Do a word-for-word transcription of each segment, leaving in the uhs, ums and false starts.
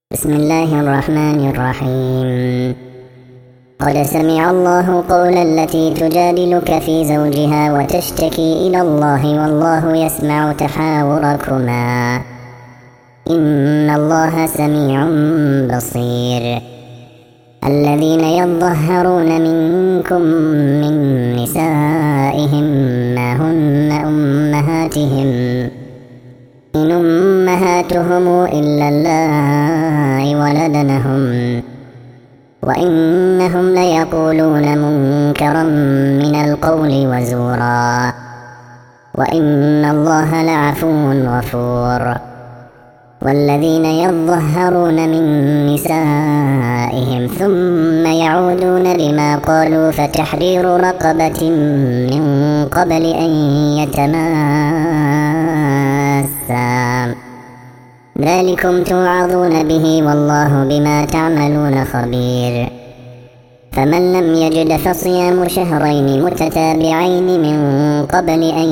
بسم الله الرحمن الرحيم. قد سمع الله قول التي تجادلك في زوجها وتشتكي إلى الله والله يسمع تحاوركما إن الله سميع بصير. الذين يظهرون منكم من نسائهم ما هن أمهاتهم إن أمهاتهم إلا اللائي ولدنهم وإنهم ليقولون منكرا من القول وزورا وإن الله لعفو غفور. والذين يظهرون من نسائهم ثم يعودون لما قالوا فتحرير رقبة من قبل أن يتماسا ذلكم توعظون به والله بما تعملون خبير. فمن لم يجد فصيام شهرين متتابعين من قبل أن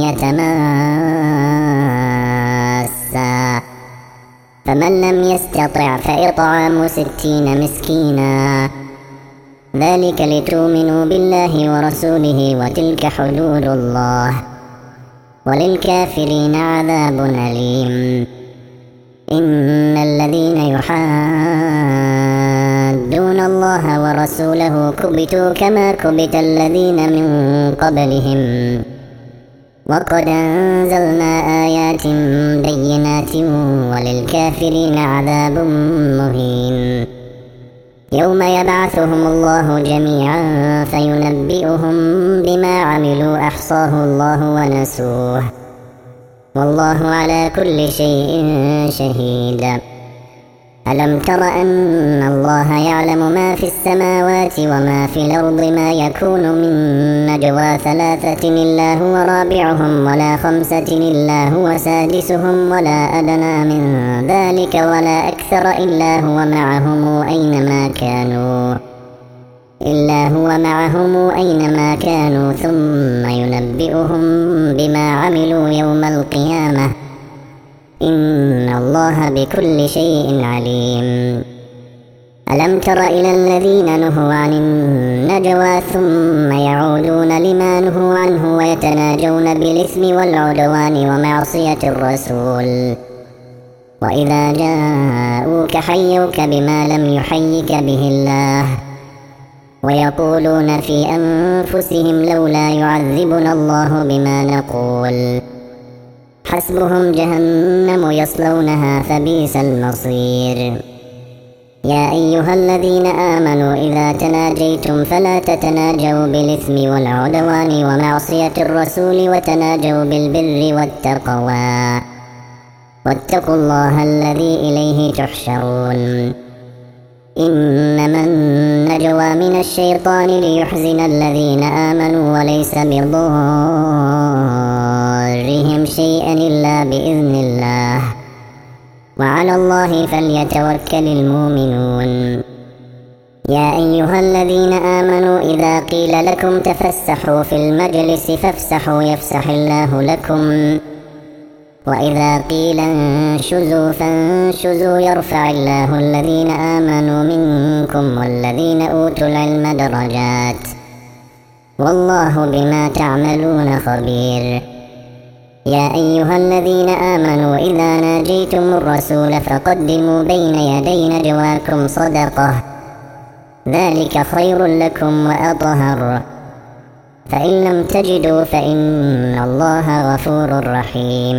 يتماسا فمن لم يستطع فإطعام ستين مسكينا ذلك لتؤمنوا بالله ورسوله وتلك حدود الله وللكافرين عذاب أليم. إن الذين يحادون الله ورسوله كبتوا كما كبت الذين من قبلهم وقد أنزلنا آيات بينات وللكافرين عذاب مهين. يوم يبعثهم الله جميعا فينبئهم بما عملوا أحصاه الله ونسوه والله على كل شيء شهيد. ألم تر أن الله يعلم ما في السماوات وما في الأرض ما يكون من نجوى ثلاثة إلا هو رابعهم ولا خمسة إلا هو سادسهم ولا أدنى من ذلك ولا أكثر إلا هو معهم أينما كانوا إلا هو معهم أينما كانوا ثم ينبئهم بما عملوا يوم القيامة إن الله بكل شيء عليم. ألم تر إلى الذين نهوا عن النجوى ثم يعودون لما نهوا عنه ويتناجون بالإثم والعدوان ومعصية الرسول وإذا جاءوك حيوك بما لم يحيك به الله ويقولون في أنفسهم لولا يعذبنا الله بما نقول حسبهم جهنم يصلونها فبئس المصير. يا أيها الذين آمنوا إذا تناجيتم فلا تتناجوا بالإثم والعدوان ومعصية الرسول وتناجوا بالبر والتقوى واتقوا الله الذي إليه تحشرون. إنما النجوى من الشيطان ليحزن الذين آمنوا وليس بضارهم شيئا إلا بإذن الله وعلى الله فليتوكل المؤمنون. يا أيها الذين آمنوا إذا قيل لكم تفسحوا في المجلس فافسحوا يفسح الله لكم وإذا قيل انشزوا فانشزوا يرفع الله الذين آمنوا منكم والذين أوتوا العلم درجات والله بما تعملون خبير. يا أيها الذين آمنوا إذا ناجيتم الرسول فقدموا بين يدي نجواكم صدقة ذلك خير لكم وأطهر فإن لم تجدوا فإن الله غفور رحيم.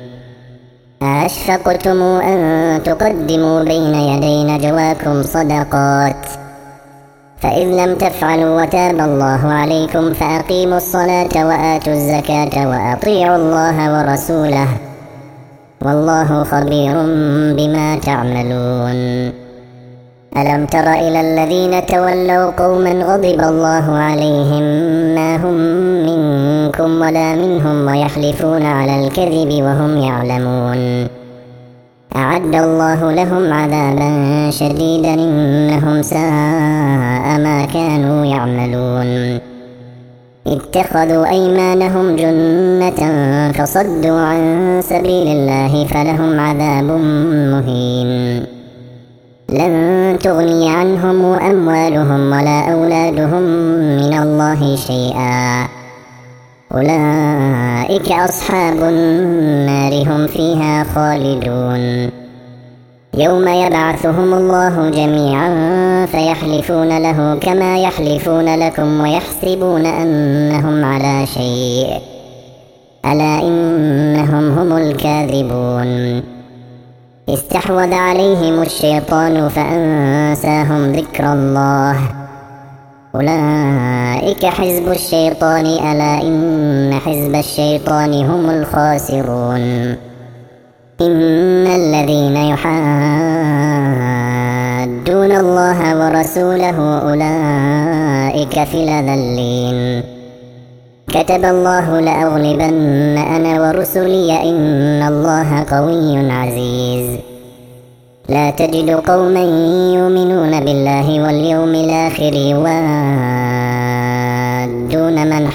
أأشفقتم أن تقدموا بين يدي نجواكم صدقات فإذ لم تفعلوا وتاب الله عليكم فأقيموا الصلاة وآتوا الزكاة وأطيعوا الله ورسوله والله خبير بما تعملون. ألم تر إلى الذين تولوا قوما غضب الله عليهم ما هم منكم ولا منهم ويحلفون على الكذب وهم يعلمون أعد الله لهم عذابا شديدا إنهم ساء ما كانوا يعملون. اتخذوا أيمانهم جنة فصدوا عن سبيل الله فلهم عذاب مهين. لن تغني عنهم أموالهم ولا أولادهم من الله شيئا، أولئك أصحاب النار هم فيها خالدون. يوم يبعثهم الله جميعا فيحلفون له كما يحلفون لكم ويحسبون أنهم على شيء، ألا إنهم هم الكاذبون. استحوذ عليهم الشيطان فأنساهم ذكر الله، أولئك حزب الشيطان ألا إن حزب الشيطان هم الخاسرون. إن الذين يحادون الله ورسوله أولئك في الأذلين. كتب الله لأغلبن أنا ورسلي إن الله قوي عزيز. لا تجد قوما يؤمنون بالله واليوم الآخر يوادون من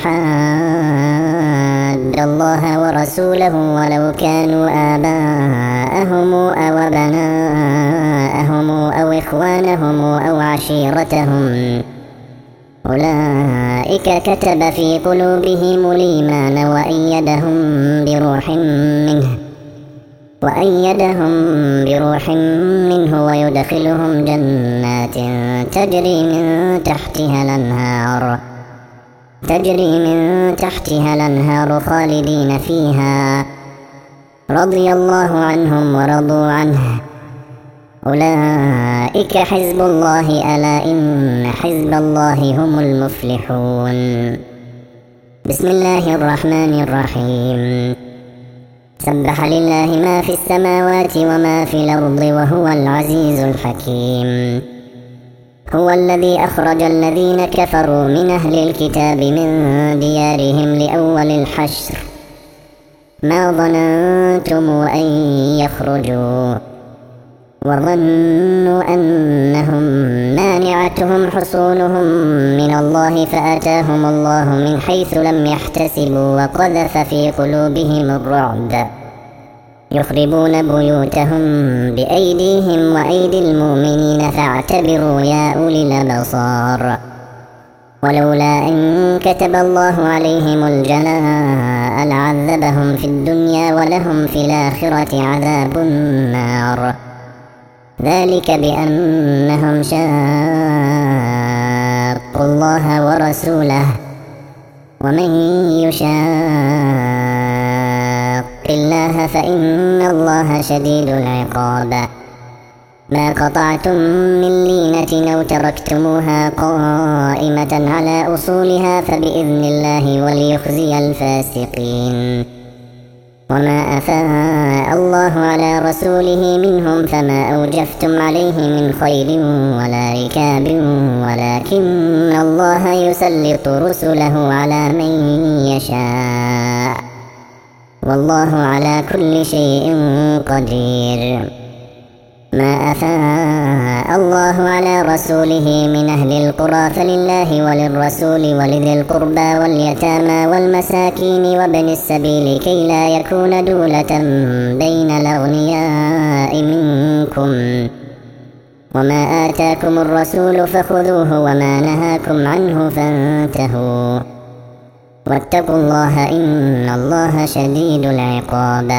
حاد الله ورسوله ولو كانوا آباءهم أو أبناءهم أو إخوانهم أو عشيرتهم، أولئك كتب في قلوبهم الإيمان وأيدهم بروح منه وأيدهم بروح منه ويدخلهم جنات تجري من تحتها الأنهار تجري من تحتها الأنهار خالدين فيها، رضي الله عنهم ورضوا عنه، أولئك حزب الله ألا إن حزب الله هم المفلحون. بسم الله الرحمن الرحيم. سبح لله ما في السماوات وما في الأرض وهو العزيز الحكيم. هو الذي أخرج الذين كفروا من أهل الكتاب من ديارهم لأول الحشر ما ظننتم أن يخرجوا وظنوا أنهم مانعتهم حصونهم من الله فآتاهم الله من حيث لم يحتسبوا وقذف في قلوبهم الرعب يخربون بيوتهم بأيديهم وأيدي المؤمنين فاعتبروا يا أولي الأبصار. ولولا أن كتب الله عليهم الجلاء لعذبهم في الدنيا ولهم في الآخرة عذاب النار، ذلك بأنهم شاقوا الله ورسوله، ومن يشاق الله فإن الله شديد العقاب. ما قطعتم من لينة أو تركتموها قائمة على أصولها فبإذن الله وليخزي الفاسقين. وما أفاء الله على رسوله منهم فما أوجفتم عليه من خيل ولا ركاب ولكن الله يسلط رسله على من يشاء، والله على كل شيء قدير. ما أفاء الله على رسوله من أهل القرى فلله وللرسول ولذي القربى واليتامى والمساكين وابن السبيل كي لا يكون دولة بين الأغنياء منكم، وما آتاكم الرسول فخذوه وما نهاكم عنه فانتهوا، واتقوا الله إن الله شديد العقاب.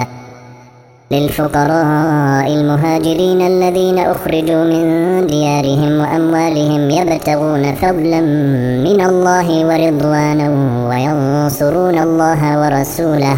للفقراء المهاجرين الذين أخرجوا من ديارهم وأموالهم يبتغون فضلا من الله ورضوانا وينصرون الله ورسوله،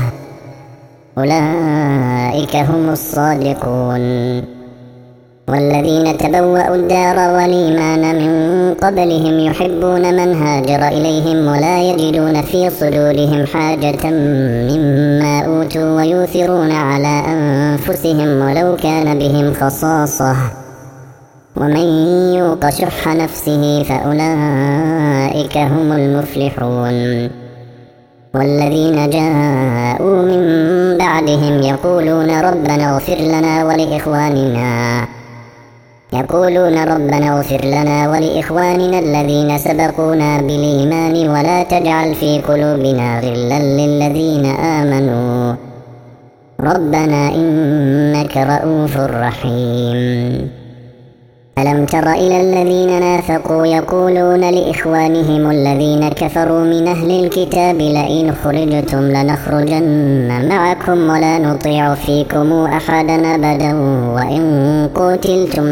أولئك هم الصادقون. والذين تبوأوا الدار والإيمان من قبلهم يحبون من هاجر إليهم ولا يجدون في صدورهم حاجة مما أوتوا ويؤثرون على أنفسهم ولو كان بهم خصاصة، ومن يوق شح نفسه فأولئك هم المفلحون. والذين جاءوا من بعدهم يقولون ربنا اغفر لنا ولإخواننا يقولون ربنا اغفر لنا ولإخواننا الذين سبقونا بالإيمان ولا تجعل في قلوبنا غلا للذين آمنوا ربنا إنك رؤوف رحيم. ألم تر إلى الذين نافقوا يقولون لإخوانهم الذين كفروا من أهل الكتاب لئن خرجتم لنخرجن معكم ولا نطيع فيكم أحدا أبدا وإن قتلتم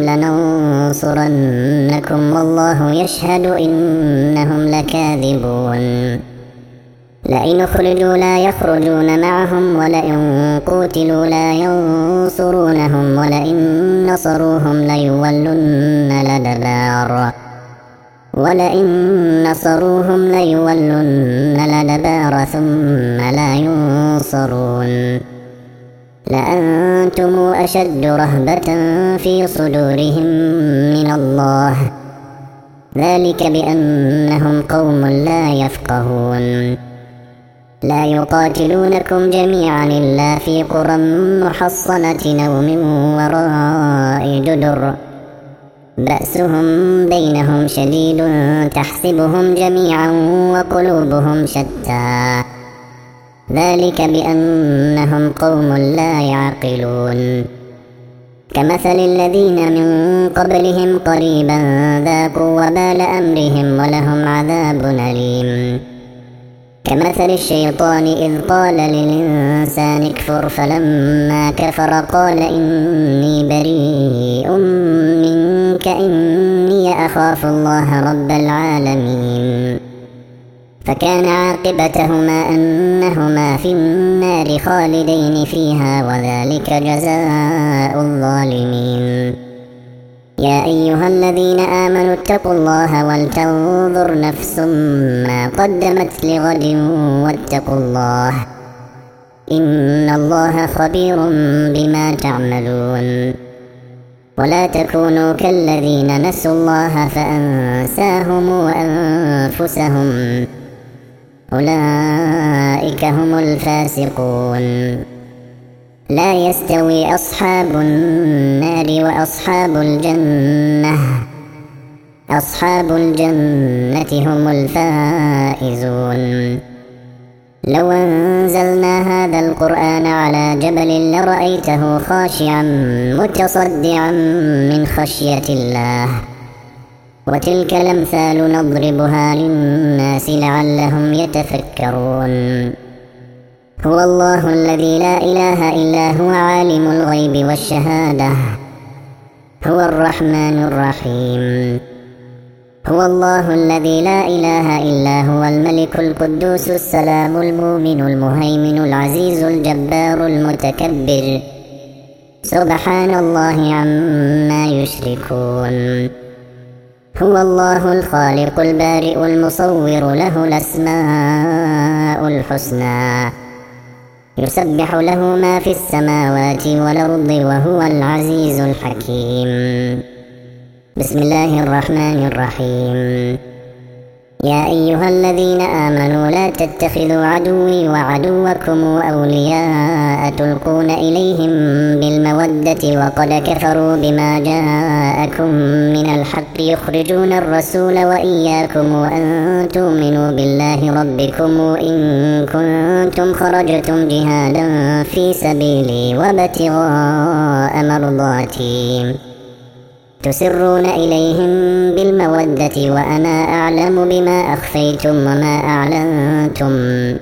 لننصرنكم والله يشهد إنهم لكاذبون لئن خرجوا لا يخرجون معهم ولئن قتلوا لا ينصرونهم ولئن نصروهم ليولن الأدبار ولئن نصروهم ليولن الأدبار ثم لا ينصرون لأنتم أشد رهبة في صدورهم من الله ذلك بأنهم قوم لا يفقهون لا يقاتلونكم جميعا إلا في قرى محصنة أو من وراء جدر بأسهم بينهم شديد تحسبهم جميعا وقلوبهم شتى ذلك بأنهم قوم لا يعقلون كمثل الذين من قبلهم قريبا ذاقوا وبال أمرهم ولهم عذاب أليم كمثل الشيطان إذ قال للإنسان اكفر فلما كفر قال إني بريء منك إني أخاف الله رب العالمين فكان عاقبتهما أنهما في النار خالدين فيها وذلك جزاء الظالمين يا أيها الذين آمنوا اتقوا الله ولتنظر نفس ما قدمت لغد واتقوا الله إن الله خبير بما تعملون ولا تكونوا كالذين نسوا الله فأنساهم وأنفسهم أولئك هم الفاسقون لا يستوي أصحاب النار وأصحاب الجنة أصحاب الجنة هم الفائزون لو أنزلنا هذا القرآن على جبل لرأيته خاشعا متصدعا من خشية الله وتلك الأمثال نضربها للناس لعلهم يتفكرون هو الله الذي لا إله إلا هو عالم الغيب والشهادة هو الرحمن الرحيم هو الله الذي لا إله إلا هو الملك القدوس السلام المؤمن المهيمن العزيز الجبار المتكبر سبحان الله عما يشركون هو الله الخالق البارئ المصور له الأسماء الحسنى يسبح له ما في السماوات والأرض وهو العزيز الحكيم بسم الله الرحمن الرحيم يا أيها الذين آمنوا لا تتخذوا عدوي وعدوكم أولياء تلقون إليهم بالمودة وقد كفروا بما جاءكم من الحق يخرجون الرسول وإياكم وأن تؤمنوا بالله ربكم إن كنتم خرجتم جهادا في سبيلي وابتغاء مرضاتي تسرون إليهم بالمودة وأنا أعلم بما أخفيتم وما أعلنتم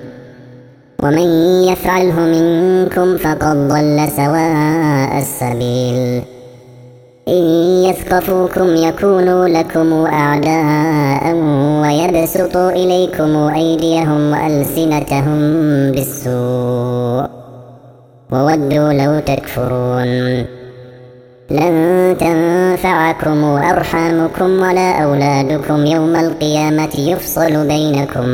ومن يفعله منكم فقد ضل سواء السبيل إن يثقفوكم يكونوا لكم أعداء ويبسطوا إليكم أيديهم وألسنتهم بالسوء وودوا لو تكفرون لن تنفعكم أرحامكم ولا أولادكم يوم القيامة يفصل بينكم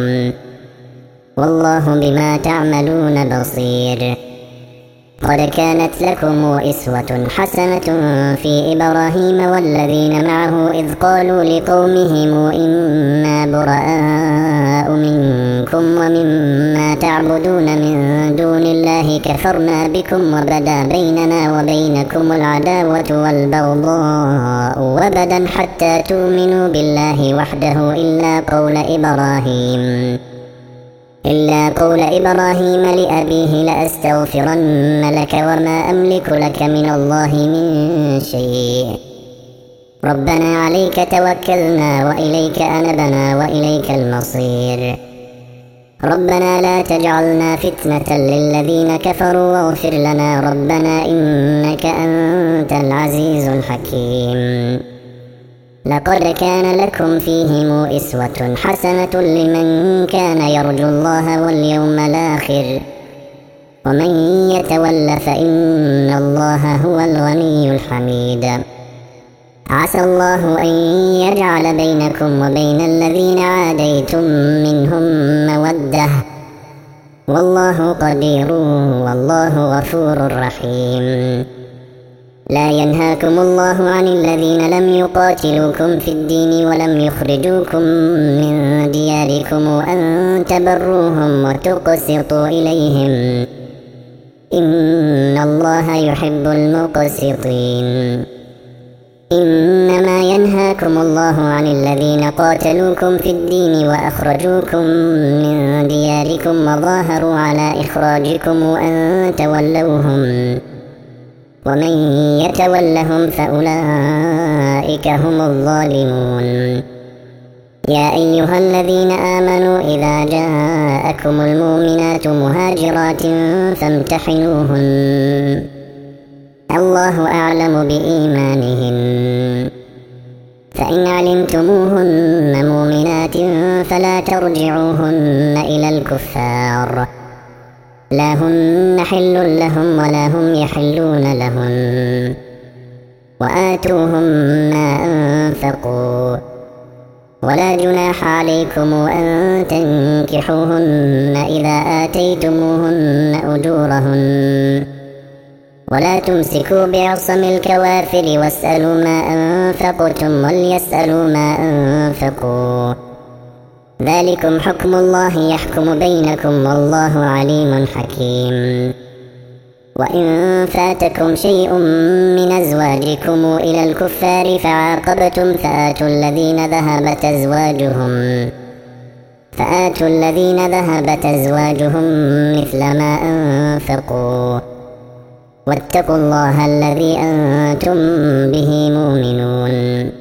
والله بما تعملون بصير قد كانت لكم أسوة حسنة في إبراهيم والذين معه إذ قالوا لقومهم إنا براء منكم ومما تعبدون من دون الله كفرنا بكم وبدا بيننا وبينكم العداوة والبغضاء وبدا حتى تؤمنوا بالله وحده إلا قول إبراهيم إلا قول إبراهيم لأبيه لأستغفرن لك وما أملك لك من الله من شيء ربنا عليك توكلنا وإليك أنبنا وإليك المصير ربنا لا تجعلنا فتنة للذين كفروا واغفر لنا ربنا إنك أنت العزيز الحكيم لقد كان لكم فيهم أسوة حسنة لمن كان يرجو الله واليوم الآخر ومن يتول فإن الله هو الغني الحميد عسى الله أن يجعل بينكم وبين الذين عاديتم منهم مودة والله قدير والله غفور رحيم لا ينهاكم الله عن الذين لم يقاتلوكم في الدين ولم يخرجوكم من دياركم أن تبروهم وتقسطوا إليهم إن الله يحب المقسطين إنما ينهاكم الله عن الذين قاتلوكم في الدين وأخرجوكم من دياركم وظاهروا على إخراجكم أن تولوهم ومن يتولهم فأولئك هم الظالمون يا أيها الذين آمنوا إذا جاءكم المؤمنات مهاجرات فامتحنوهن الله أعلم بإيمانهن فإن علمتموهن مؤمنات فلا ترجعوهن إلى الكفار لا هن حل لهم ولا هم يحلون لهن وآتوهم ما أنفقوا ولا جناح عليكم أن تنكحوهن إذا آتيتموهن أجورهن ولا تمسكوا بعصم الكوافر واسألوا ما أنفقتم وليسألوا ما أنفقوا ذلكم حكم الله يحكم بينكم والله عليم حكيم وإن فاتكم شيء من أزواجكم إلى الكفار فعاقبتم فآتوا الذين ذهبت أزواجهم فآتوا الذين ذهبت أزواجهم مثل ما أنفقوا واتقوا الله الذي أنتم به مؤمنون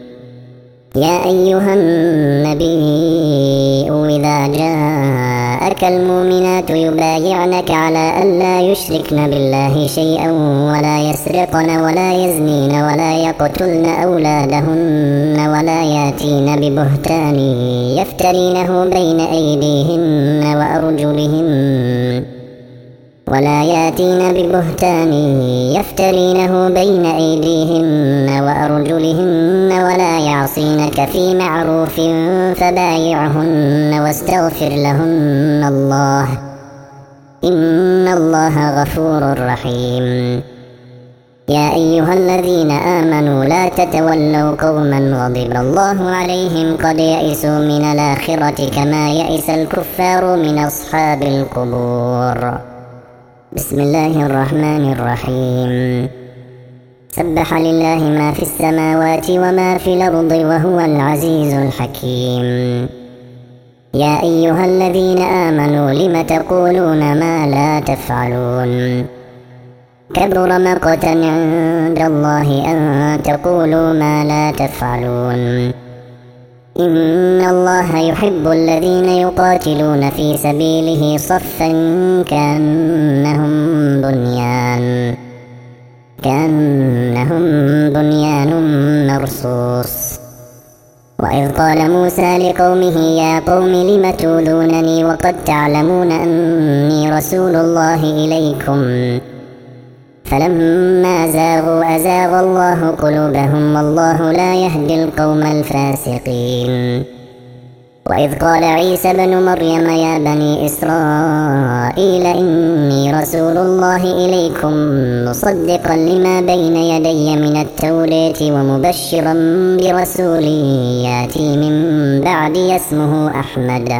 يا أيها النبي إذا جاءك المؤمنات يبايعنك على ألا يشركن بالله شيئا ولا يسرقن ولا يزنين ولا يقتلن أولادهن ولا ياتين ببهتان يفترينه بين أيديهن وأرجلهن ولا ياتين ببهتان يفترينه بين أيديهن وأرجلهن ولا يعصينك في معروف فبايعهن واستغفر لهن الله إن الله غفور رحيم يا أيها الذين آمنوا لا تتولوا قوما غضب الله عليهم قد يئسوا من الآخرة كما يئس الكفار من أصحاب القبور بسم الله الرحمن الرحيم سبح لله ما في السماوات وما في الأرض وهو العزيز الحكيم يا أيها الذين آمنوا لم تقولون ما لا تفعلون كبر مقتا عند الله أن تقولوا ما لا تفعلون إن الله يحب الذين يقاتلون في سبيله صفا كأنهم بنيان كأنهم بنيان مرصوص وإذ قال موسى لقومه يا قوم لم تؤذونني وقد تعلمون أني رسول الله إليكم فلما زاغوا أزاغ الله قلوبهم والله لا يهدي القوم الفاسقين وإذ قال عيسى بن مريم يا بني إسرائيل إني رسول الله إليكم مصدقا لما بين يدي من التوراة ومبشرا برسول ياتي من بعدي اسمه أحمد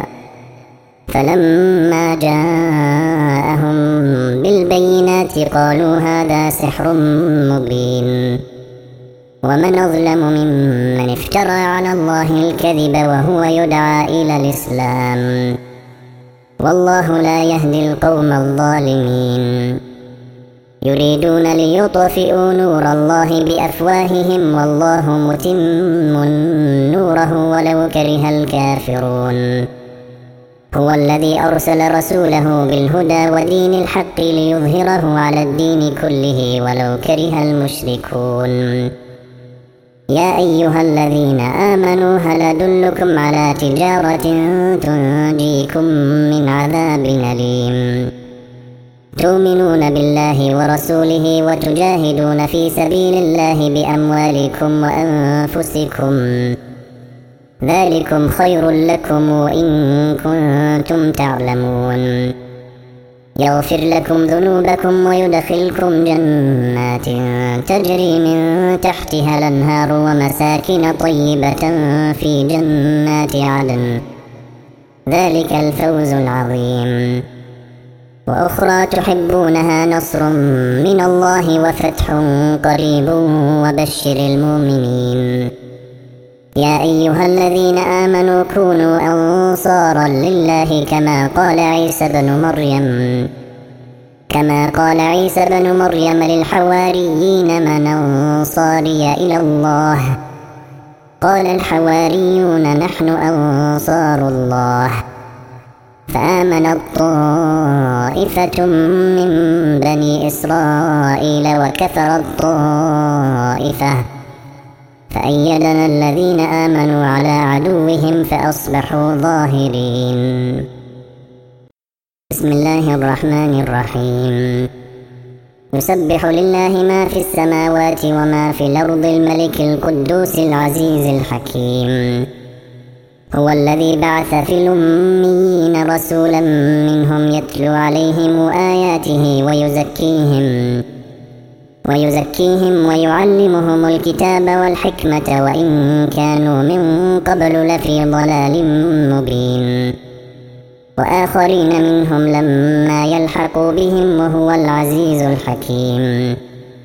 فلما جاءهم بالبينات قالوا هذا سحر مبين ومن أظلم ممن افترى على الله الكذب وهو يدعى إلى الإسلام والله لا يهدي القوم الظالمين يريدون ليطفئوا نور الله بأفواههم والله متم نوره ولو كره الكافرون. هو الذي أرسل رسوله بالهدى ودين الحق ليظهره على الدين كله ولو كره المشركون. يا أيها الذين آمنوا هل أدلكم على تجارة تنجيكم من عذاب أليم تؤمنون بالله ورسوله وتجاهدون في سبيل الله بأموالكم وأنفسكم ذلكم خير لكم إن كنتم تعلمون. يغفر لكم ذنوبكم ويدخلكم جنات تجري من تحتها الأنهار ومساكن طيبة في جنات عدن ذلك الفوز العظيم. وأخرى تحبونها نصر من الله وفتح قريب وبشر المؤمنين. يا أيها الذين آمنوا كونوا أنصارا لله كما قال عيسى بن مريم كما قال عيسى بن مريم للحواريين من أنصاري إلى الله قال الحواريون نحن أنصار الله. فآمنت طائفة من بني إسرائيل وكفرت طائفة فأيدنا الذين آمنوا على عدوهم فأصبحوا ظاهرين. بسم الله الرحمن الرحيم. يسبح لله ما في السماوات وما في الأرض الملك القدوس العزيز الحكيم. هو الذي بعث في الأميين رسولا منهم يتلو عليهم آياته ويزكيهم ويزكيهم ويعلمهم الكتاب والحكمة وإن كانوا من قبل لفي ضلال مبين. وآخرين منهم لما يلحقوا بهم وهو العزيز الحكيم.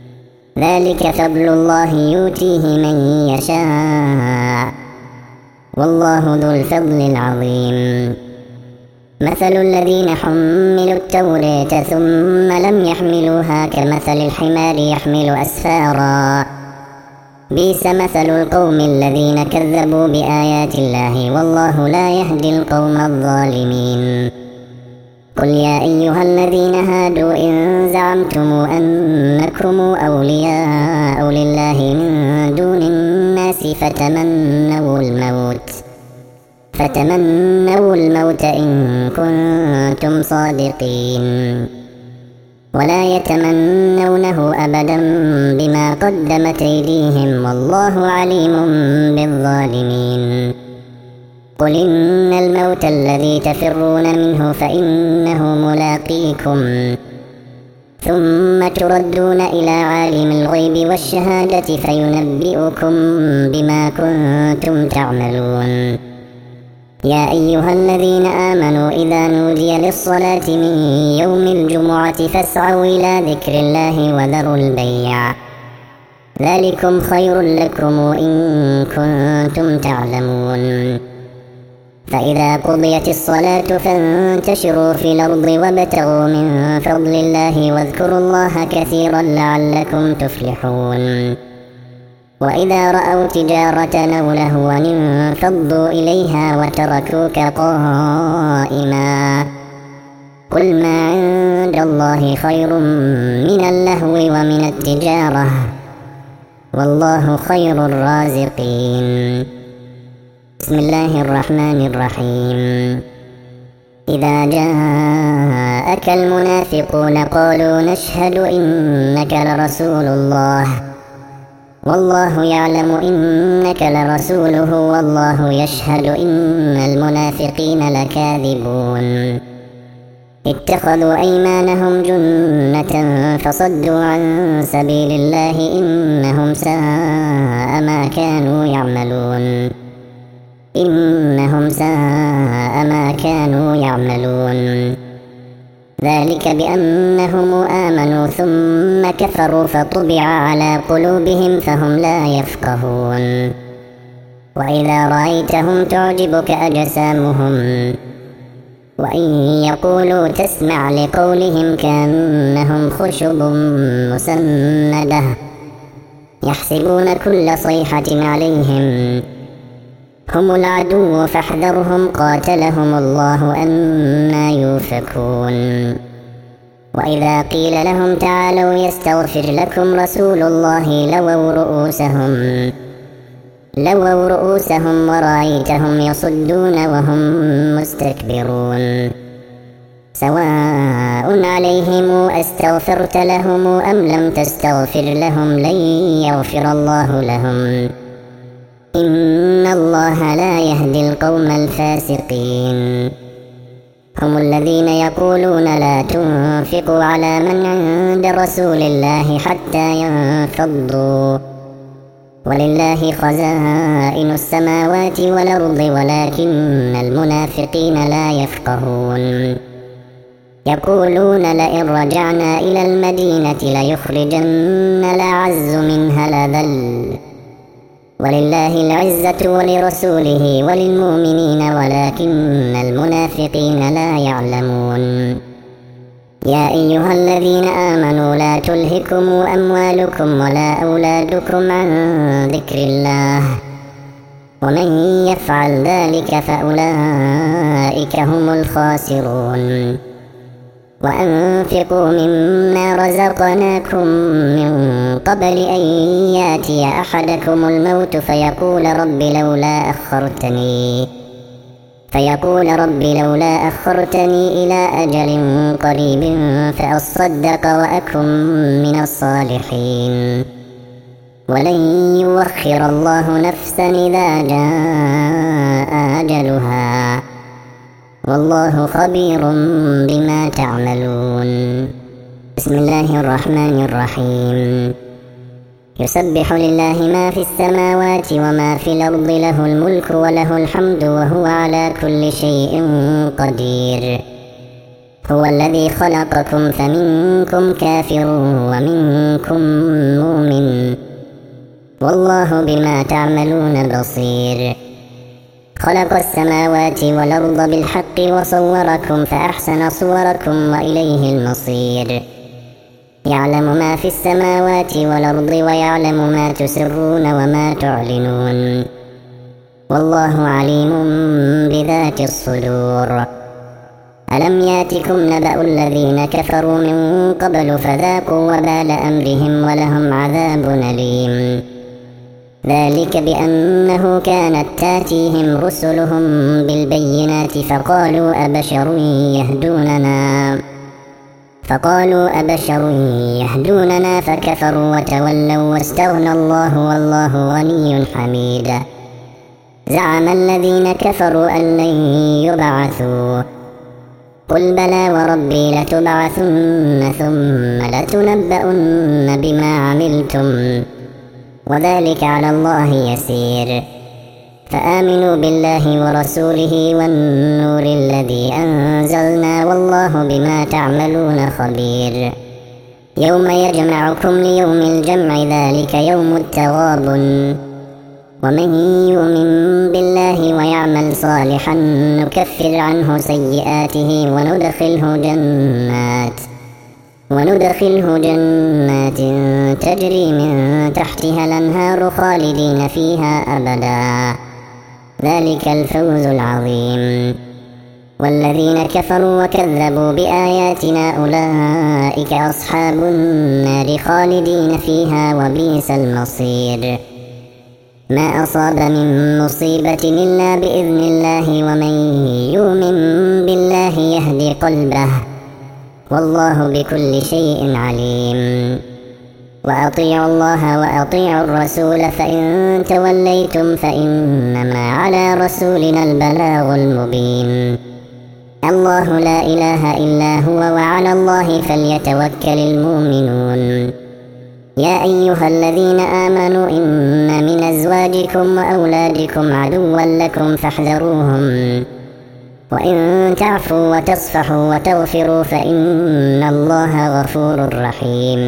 ذلك فضل الله يؤتيه من يشاء والله ذو الفضل العظيم. مثل الذين حملوا التوراة ثم لم يحملوها كمثل الحمار يحمل أسفارا بئس مثل القوم الذين كذبوا بآيات الله والله لا يهدي القوم الظالمين. قل يا أيها الذين هادوا إن زعمتم أنكم أولياء لله من دون الناس فتمنوا الموت فتمنوا الموت إن كنتم صادقين ولا يتمنونه أبدا بما قدمت أيديهم والله عليم بالظالمين. قل إن الموت الذي تفرون منه فإنه ملاقيكم ثم تردون إلى عالم الغيب والشهادة فينبئكم بما كنتم تعملون. يا أيها الذين آمنوا إذا نودي للصلاة من يوم الجمعة فاسعوا إلى ذكر الله وذروا البيع ذلكم خير لكم إن كنتم تعلمون. فإذا قضيت الصلاة فانتشروا في الأرض وابتغوا من فضل الله واذكروا الله كثيرا لعلكم تفلحون. وإذا رأوا تجارة أو لهوا انفضوا إليها وتركوك قائما قل ما عند الله خير من اللهو ومن التجارة والله خير الرازقين. بسم الله الرحمن الرحيم. إذا جاءك المنافقون قالوا نشهد إنك لرسول الله والله يعلم إنك لرسوله والله يشهد إن المنافقين لكاذبون. اتخذوا أيمانهم جنة فصدوا عن سبيل الله إنهم ساء ما كانوا يعملون إنهم ساء ما كانوا يعملون. ذلك بأنهم آمنوا ثم كفروا فطبع على قلوبهم فهم لا يفقهون. وإذا رأيتهم تعجبك أجسامهم وإن يقولوا تسمع لقولهم كأنهم خشب مسندة يحسبون كل صيحة عليهم هم العدو فاحذرهم قاتلهم الله أنى يؤفكون وإذا قيل لهم تعالوا يستغفر لكم رسول الله لووا رؤوسهم لووا رؤوسهم ورأيتهم يصدون وهم مستكبرون سواء عليهم أستغفرت لهم أم لم تستغفر لهم لن يغفر الله لهم إن الله لا يهدي القوم الفاسقين هم الذين يقولون لا تنفقوا على من عند رسول الله حتى ينفضوا ولله خزائن السماوات والأرض ولكن المنافقين لا يفقهون يقولون لئن رجعنا إلى المدينة ليخرجن الأعز منها الأذل ولله العزة ولرسوله وللمؤمنين ولكن المنافقين لا يعلمون يا أيها الذين آمنوا لا تلهكم أموالكم ولا أولادكم عن ذكر الله ومن يفعل ذلك فأولئك هم الخاسرون وأنفقوا مما رزقناكم من قبل أن يأتي أحدكم الموت فيقول رب لولا أخرتني فيقول رب لولا أخرتني إلى أجل قريب فأصدق وأكن من الصالحين ولن يؤخر الله نفسا إذا جاء أجلها والله خبير بما تعملون بسم الله الرحمن الرحيم يسبح لله ما في السماوات وما في الأرض له الملك وله الحمد وهو على كل شيء قدير هو الذي خلقكم فمنكم كافر ومنكم مؤمن والله بما تعملون بصير خلق السماوات والأرض بالحق وصوركم فأحسن صوركم وإليه المصير يعلم ما في السماوات والأرض ويعلم ما تسرون وما تعلنون والله عليم بذات الصدور ألم ياتكم نبأ الذين كفروا من قبل فذاقوا وبال أمرهم ولهم عذاب أليم ذلك بأنه كانت تاتيهم رسلهم بالبينات فقالوا أبشر يهدوننا فقالوا أبشر يهدوننا فكفروا وتولوا واستغنى الله والله غني حميد زعم الذين كفروا أن لن يبعثوا قل بلى وربي لتبعثن ثم لتنبؤن بما عملتم وذلك على الله يسير فآمنوا بالله ورسوله والنور الذي أنزلنا والله بما تعملون خبير يوم يجمعكم ليوم الجمع ذلك يوم التغابن ومن يؤمن بالله ويعمل صالحا نكفر عنه سيئاته وندخله جنات وندخله جنات تجري من تحتها الأنهار خالدين فيها أبدا ذلك الفوز العظيم والذين كفروا وكذبوا بآياتنا أولئك أصحاب النار خالدين فيها وبئس المصير ما أصاب من مصيبة إلا بإذن الله ومن يؤمن بالله يهدي قلبه والله بكل شيء عليم وأطيعوا الله وأطيعوا الرسول فإن توليتم فإنما على رسولنا البلاغ المبين الله لا إله إلا هو وعلى الله فليتوكل المؤمنون يا أيها الذين آمنوا إن من أزواجكم وأولادكم عدوا لكم فاحذروهم وإن تعفوا وتصفحوا وتغفروا فإن الله غفور رحيم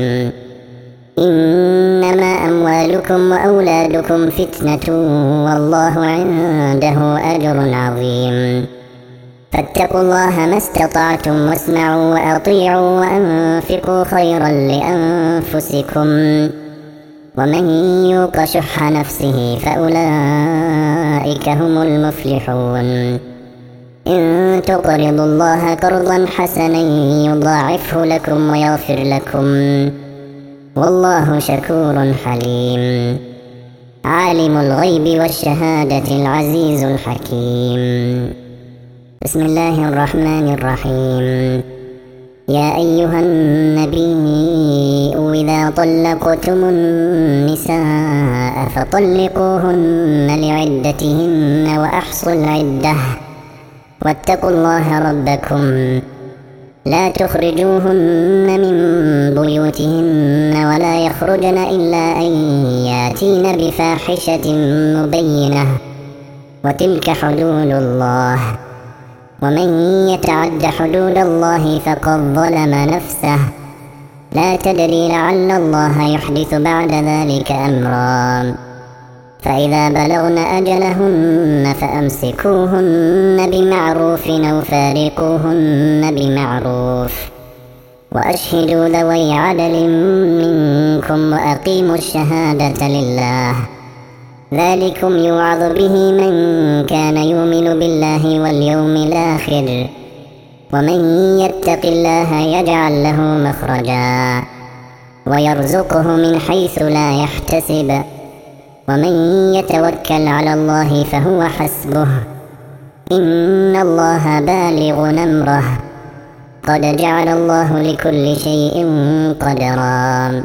إنما أموالكم وأولادكم فتنة والله عنده أجر عظيم فاتقوا الله ما استطعتم واسمعوا وأطيعوا وأنفقوا خيرا لأنفسكم ومن يوق شح نفسه فأولئك هم المفلحون إن تقرضوا الله قرضا حسنا يضاعفه لكم ويغفر لكم والله شكور حليم عالم الغيب والشهادة العزيز الحكيم. بسم الله الرحمن الرحيم. يا أيها النبي إذا طلقتم النساء فطلقوهن لعدتهن وأحصوا العدة واتقوا الله ربكم لا تخرجوهن من بيوتهن ولا يخرجن إلا أن ياتين بفاحشة مبينة وتلك حدود الله ومن يتعد حدود الله فقد ظلم نفسه لا تدري لعل الله يحدث بعد ذلك أمرا فإذا بلغن أجلهن فأمسكوهن بمعروف أو فارقوهن بمعروف وأشهدوا ذوي عدل منكم وأقيموا الشهادة لله ذلكم يوعظ به من كان يؤمن بالله واليوم الآخر ومن يتق الله يجعل له مخرجا ويرزقه من حيث لا يحتسب ومن يتوكل على الله فهو حسبه إن الله بالغ أمره قد جعل الله لكل شيء قدرا.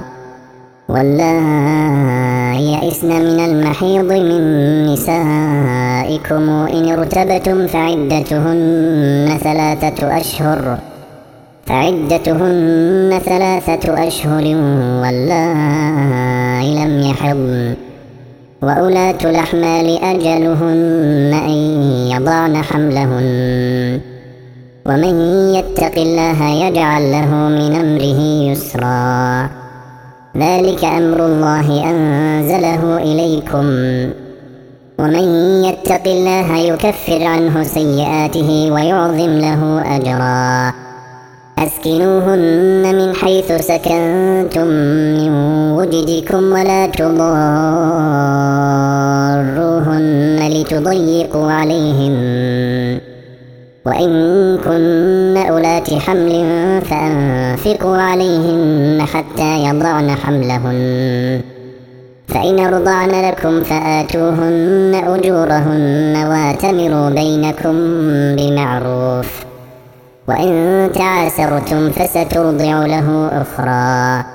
واللائي يئسن من المحيض من نسائكم إن ارتبتم فعدتهن ثلاثة أشهر فعدتهن ثلاثة أشهر واللائي لم يحضن وأولاة الأحمال أجلهن أن يضعن حملهن ومن يتق الله يجعل له من أمره يسرا ذلك أمر الله أنزله إليكم ومن يتق الله يكفر عنه سيئاته ويعظم له أجرا. أسكنوهن من حيث سكنتم من وجدكم ولا تضاروهن لتضيقوا عليهن وإن كن أولات حمل فأنفقوا عليهن حتى يضعن حملهن فإن رضعن لكم فآتوهن أجورهن واتمروا بينكم بمعروف وإن تعاسرتم فسترضع له أخرى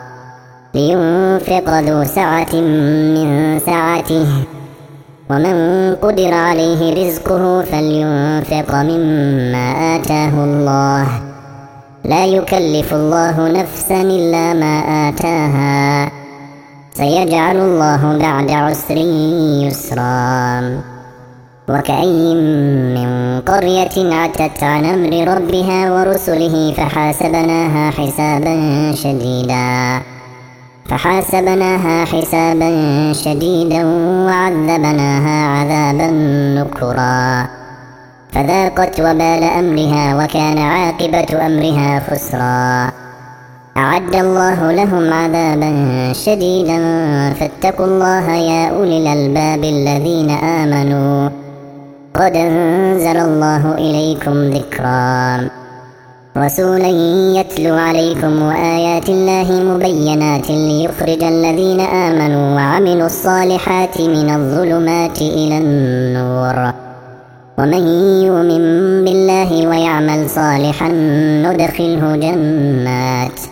لينفق ذو سعة من سعته ومن قدر عليه رزقه فلينفق مما آتاه الله لا يكلف الله نفسا إلا ما آتاها سيجعل الله بعد عسر يسرا. وكأي من قرية عتت عن أمر ربها ورسله فحاسبناها حسابا شديدا فحاسبناها حسابا شديدا وعذبناها عذابا نكرا فذاقت وبال أمرها وكان عاقبة أمرها خسرا. أعد الله لهم عذابا شديدا فاتقوا الله يا أولي الألباب الذين آمنوا قد أنزل الله إليكم ذكرا رسولا يتلو عليكم آيات الله مبينات ليخرج الذين آمنوا وعملوا الصالحات من الظلمات إلى النور ومن يؤمن بالله ويعمل صالحا ندخله جنات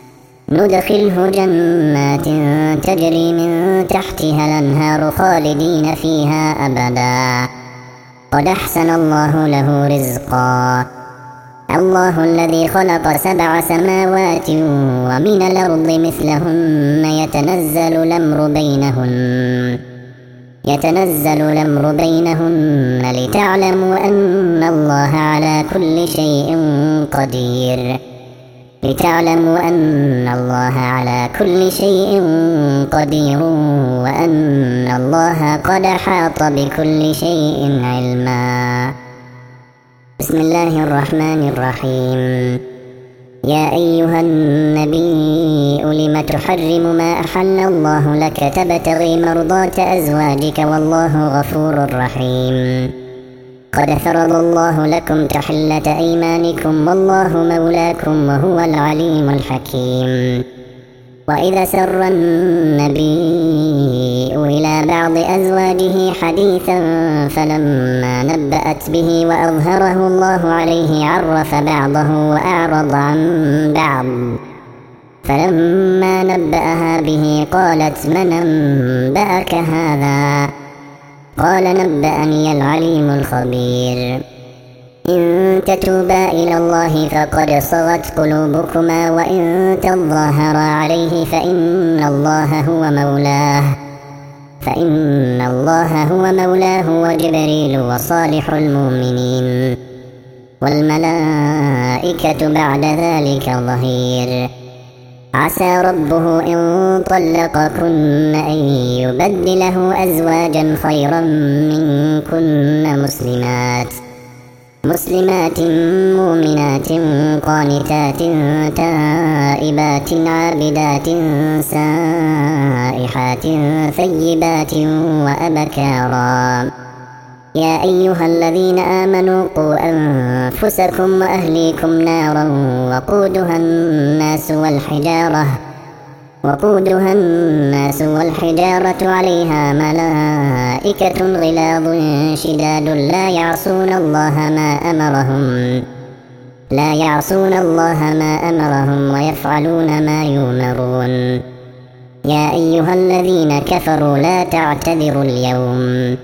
ندخله جنات تجري من تحتها الأنهار خالدين فيها أبدا قد أحسن الله له رزقا. الله الذي خلق سبع سماوات ومن الأرض مثلهن يتنزل الأمر بينهن يتنزل الأمر بينهن لتعلموا أن الله على كل شيء قدير لتعلموا أن الله على كل شيء قدير وأن الله قد أحاط بكل شيء علما. بسم الله الرحمن الرحيم. يا أيها النبي لم تحرم ما أحل الله لك تبتغي مرضات أزواجك والله غفور رحيم. قد فرض الله لكم تحلة أيمانكم والله مولاكم وهو العليم الحكيم. وإذا سر النبي إلى بعض أزواجه حديثا فلما نبأت به وأظهره الله عليه عرف بعضه وأعرض عن بعض، فلما نبأها به قالت من أنبأك هذا؟ قال نبأني العليم الخبير. إن تتوبا إلى الله فقد صغت قلوبكما وإن تظاهرا عليه فإن الله هو مولاه فإن الله هو مولاه وجبريل وصالح المؤمنين والملائكة بعد ذلك ظهير. عسى ربه إن طلقكن أن يبدله أزواجا خيرا منكن مسلمات مسلمات مؤمنات قانتات تائبات عابدات سائحات ثيبات وأبكارا. يا أيها الذين آمنوا قوا أنفسكم وأهليكم نارا وقودها الناس والحجارة وقودها الناس والحجارة عليها ملائكة غلاظ شداد لا يعصون الله ما أمرهم لا يعصون الله ما أمرهم ويفعلون ما يؤمرون. يا أيها الذين كفروا لا تعتذروا اليوم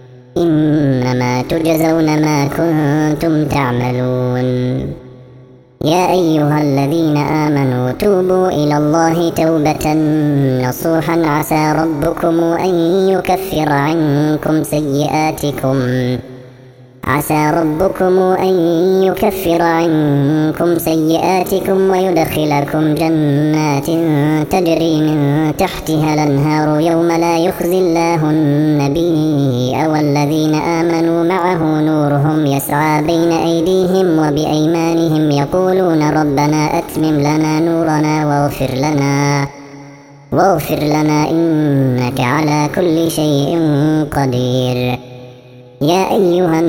إنما تجزون ما كنتم تعملون. يا أيها الذين آمنوا توبوا إلى الله توبة نصوحا عسى ربكم أن يكفر عنكم سيئاتكم عسى ربكم أن يكفر عنكم سيئاتكم ويدخلكم جنات تجري من تحتها الأنهار يوم لا يخزي الله النبي والذين آمنوا معه نورهم يسعى بين أيديهم وبأيمانهم يقولون ربنا أتمم لنا نورنا واغفر لنا واغفر لنا إنك على كل شيء قدير. يا أيها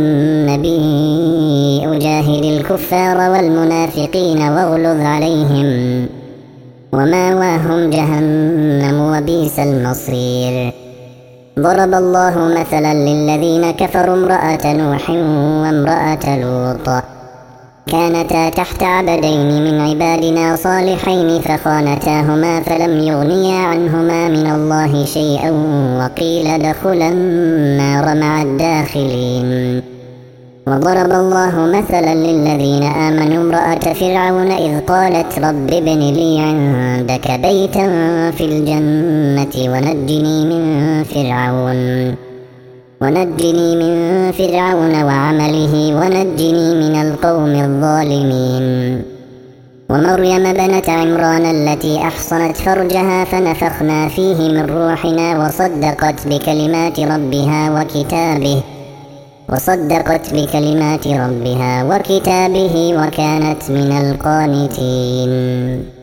النبي جاهد الكفار والمنافقين واغلظ عليهم وماواهم جهنم وبئس المصير. ضرب الله مثلا للذين كفروا امرأة نوح وامرأة لوط كانتا تحت عبدين من عبادنا صالحين فخانتاهما فلم يغنيا عنهما من الله شيئا وقيل ادخلا النار مع الداخلين. وضرب الله مثلا للذين آمنوا امرأة فرعون إذ قالت رب ابن لي عندك بيتا في الجنة ونجني من فرعون ونجني من فرعون وعمله ونجني من القوم الظالمين. ومريم بنت عمران التي أحصنت فرجها فنفخنا فيه من روحنا وصدقت بكلمات ربها وكتابه وصدقت بكلمات ربها وكتابه وكانت من القانتين.